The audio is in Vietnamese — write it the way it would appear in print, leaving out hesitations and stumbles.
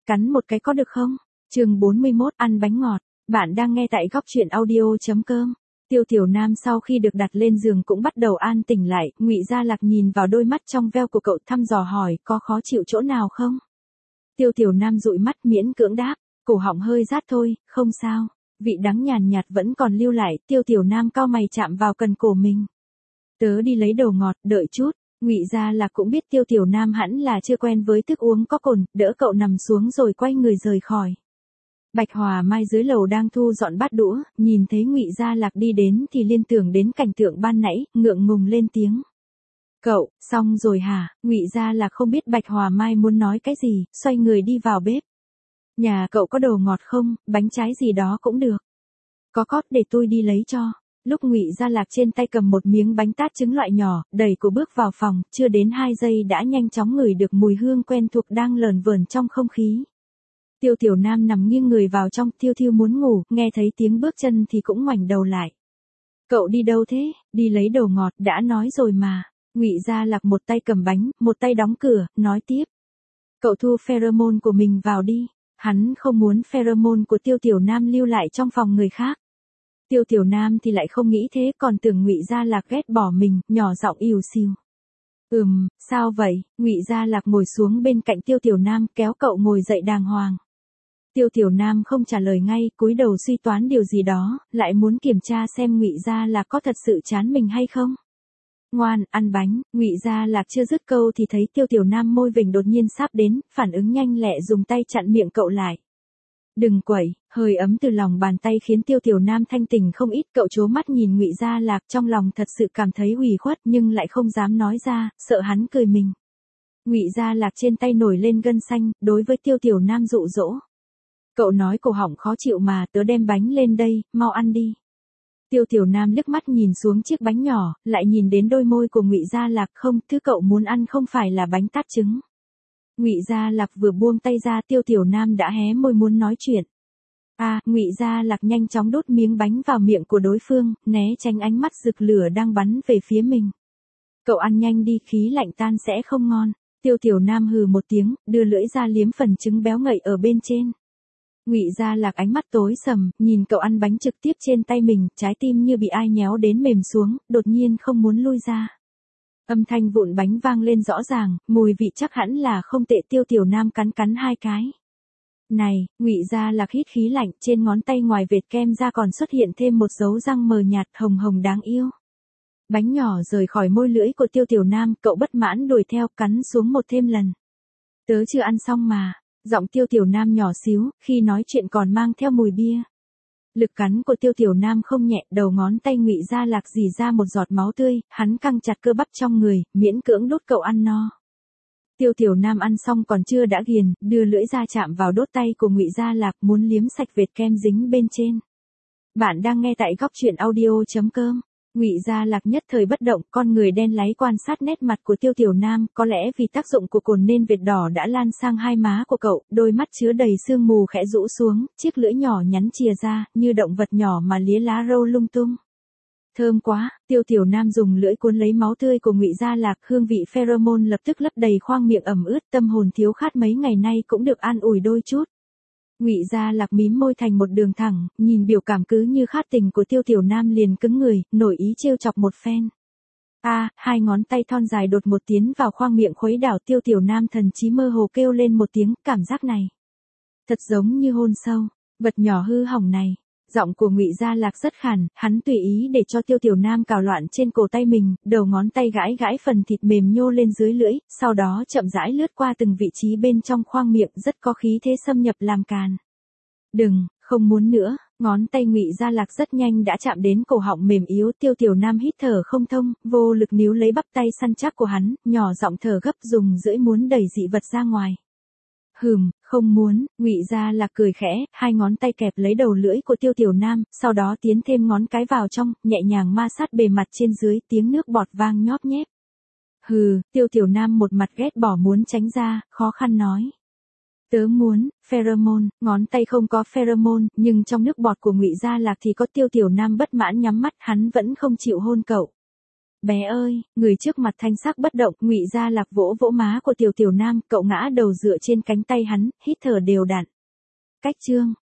cắn một cái có được không? Chương 41, ăn bánh ngọt. Bạn đang nghe tại góc truyện audio.com. Tiêu Tiểu Nam sau khi được đặt lên giường cũng bắt đầu an tỉnh lại, Ngụy Gia Lạc nhìn vào đôi mắt trong veo của cậu thăm dò hỏi, có khó chịu chỗ nào không? Tiêu Tiểu Nam dụi mắt miễn cưỡng đáp, cổ họng hơi rát thôi, không sao. Vị đắng nhàn nhạt vẫn còn lưu lại, Tiêu Tiểu Nam cau mày chạm vào cần cổ mình. Tớ đi lấy đồ ngọt, đợi chút. Ngụy Gia Lạc cũng biết Tiêu Tiểu Nam hẳn là chưa quen với thức uống có cồn, đỡ cậu nằm xuống rồi quay người rời khỏi. Bạch Hòa Mai dưới lầu đang thu dọn bát đũa, nhìn thấy Ngụy Gia Lạc đi đến thì liên tưởng đến cảnh tượng ban nãy, ngượng ngùng lên tiếng. Cậu, xong rồi hả? Ngụy Gia Lạc không biết Bạch Hòa Mai muốn nói cái gì, xoay người đi vào bếp. Nhà cậu có đồ ngọt không, bánh trái gì đó cũng được. Có, để tôi đi lấy cho. Lúc Ngụy Gia Lạc trên tay cầm một miếng bánh tát trứng loại nhỏ, đẩy cô bước vào phòng, chưa đến 2 giây đã nhanh chóng ngửi được mùi hương quen thuộc đang lờn vờn trong không khí. Tiêu Tiểu Nam nằm nghiêng người vào trong, thiêu thiêu muốn ngủ, nghe thấy tiếng bước chân thì cũng ngoảnh đầu lại. Cậu đi đâu thế? Đi lấy đồ ngọt, đã nói rồi mà. Ngụy Gia Lạc một tay cầm bánh, một tay đóng cửa, nói tiếp. Cậu thu pheromone của mình vào đi. Hắn không muốn pheromone của Tiêu Tiểu Nam lưu lại trong phòng người khác. Tiêu Tiểu Nam thì lại không nghĩ thế, còn tưởng Ngụy Gia Lạc ghét bỏ mình, nhỏ giọng ìu xìu. Sao vậy? Ngụy Gia Lạc ngồi xuống bên cạnh Tiêu Tiểu Nam, kéo cậu ngồi dậy đàng hoàng. Tiêu Tiểu Nam không trả lời ngay, cúi đầu suy toán điều gì đó, lại muốn kiểm tra xem Ngụy Gia Lạc có thật sự chán mình hay không. Ngoan, ăn bánh. Ngụy Gia Lạc chưa dứt câu thì thấy Tiêu Tiểu Nam môi vểnh đột nhiên sáp đến, phản ứng nhanh lẹ dùng tay chặn miệng cậu lại. Đừng quẩy. Hơi ấm từ lòng bàn tay khiến Tiêu Tiểu Nam thanh tỉnh không ít, cậu trố mắt nhìn Ngụy Gia Lạc, trong lòng thật sự cảm thấy ủy khuất nhưng lại không dám nói ra, sợ hắn cười mình. Ngụy Gia Lạc trên tay nổi lên gân xanh, đối với Tiêu Tiểu Nam dụ dỗ. Cậu nói cổ họng khó chịu mà, tớ đem bánh lên đây, mau ăn đi. Tiêu Tiểu Nam liếc mắt nhìn xuống chiếc bánh nhỏ, lại nhìn đến đôi môi của Ngụy Gia Lạc, không, thứ cậu muốn ăn không phải là bánh tát trứng. Ngụy Gia Lạc vừa buông tay ra, Tiêu Tiểu Nam đã hé môi muốn nói chuyện. Ngụy Gia Lạc nhanh chóng đút miếng bánh vào miệng của đối phương, né tránh ánh mắt rực lửa đang bắn về phía mình. Cậu ăn nhanh đi, khí lạnh tan sẽ không ngon. Tiêu Tiểu Nam hừ một tiếng, đưa lưỡi ra liếm phần trứng béo ngậy ở bên trên. Ngụy Gia Lạc ánh mắt tối sầm, nhìn cậu ăn bánh trực tiếp trên tay mình, trái tim như bị ai nhéo đến mềm xuống, đột nhiên không muốn lui ra. Âm thanh vụn bánh vang lên rõ ràng, mùi vị chắc hẳn là không tệ. Tiêu Tiểu Nam cắn 2 cái. Này, Ngụy Gia Lạc hít khí lạnh, trên ngón tay ngoài vệt kem ra còn xuất hiện thêm một dấu răng mờ nhạt hồng hồng đáng yêu. Bánh nhỏ rời khỏi môi lưỡi của Tiêu Tiểu Nam, cậu bất mãn đuổi theo, cắn xuống một thêm lần. Tớ chưa ăn xong mà. Giọng Tiêu Tiểu Nam nhỏ xíu, khi nói chuyện còn mang theo mùi bia. Lực cắn của Tiêu Tiểu Nam không nhẹ, đầu ngón tay Ngụy Gia Lạc rỉ ra một giọt máu tươi, hắn căng chặt cơ bắp trong người, miễn cưỡng đút cậu ăn no. Tiêu Tiểu Nam ăn xong còn chưa đã ghiền, đưa lưỡi ra chạm vào đốt tay của Ngụy Gia Lạc, muốn liếm sạch vệt kem dính bên trên. Bạn đang nghe tại góc truyện audio.com. Ngụy Gia Lạc nhất thời bất động, con người đen láy quan sát nét mặt của Tiêu Tiểu Nam, có lẽ vì tác dụng của cồn nên vệt đỏ đã lan sang hai má của cậu, đôi mắt chứa đầy sương mù khẽ rũ xuống, chiếc lưỡi nhỏ nhắn chìa ra, như động vật nhỏ mà lía lá râu lung tung. Thơm quá. Tiêu Tiểu Nam dùng lưỡi cuốn lấy máu tươi của Ngụy Gia Lạc, hương vị pheromone lập tức lấp đầy khoang miệng ẩm ướt, tâm hồn thiếu khát mấy ngày nay cũng được an ủi đôi chút. Ngụy Gia Lạc mím môi thành một đường thẳng, nhìn biểu cảm cứ như khát tình của Tiêu Tiểu Nam liền cứng người, nổi ý trêu chọc một phen. Hai ngón tay thon dài đột một tiến vào khoang miệng khuấy đảo. Tiêu Tiểu Nam thần trí mơ hồ kêu lên một tiếng, cảm giác này thật giống như hôn sâu, vật nhỏ hư hỏng này. Giọng của Ngụy Gia Lạc rất khàn, hắn tùy ý để cho Tiêu Tiểu Nam cào loạn trên cổ tay mình, đầu ngón tay gãi gãi phần thịt mềm nhô lên dưới lưỡi, sau đó chậm rãi lướt qua từng vị trí bên trong khoang miệng, rất có khí thế xâm nhập làm càn. Đừng, không muốn nữa. Ngón tay Ngụy Gia Lạc rất nhanh đã chạm đến cổ họng mềm yếu. Tiêu Tiểu Nam hít thở không thông, vô lực níu lấy bắp tay săn chắc của hắn, nhỏ giọng thở gấp, dùng lưỡi muốn đẩy dị vật ra ngoài. Không muốn. Ngụy Gia Lạc cười khẽ, hai ngón tay kẹp lấy đầu lưỡi của Tiêu Tiểu Nam, sau đó tiến thêm ngón cái vào trong, nhẹ nhàng ma sát bề mặt trên dưới, tiếng nước bọt vang nhóp nhép. Tiêu Tiểu Nam một mặt ghét bỏ muốn tránh ra, khó khăn nói. Tớ muốn, pheromone. Ngón tay không có pheromone, nhưng trong nước bọt của Ngụy Gia Lạc thì có. Tiêu Tiểu Nam bất mãn nhắm mắt, hắn vẫn không chịu hôn cậu. Bé ơi, người trước mặt thanh sắc bất động, Ngụy Gia Lạc vỗ vỗ má của Tiểu Tiểu Nam, cậu ngã đầu dựa trên cánh tay hắn, hít thở đều đặn. Cách chương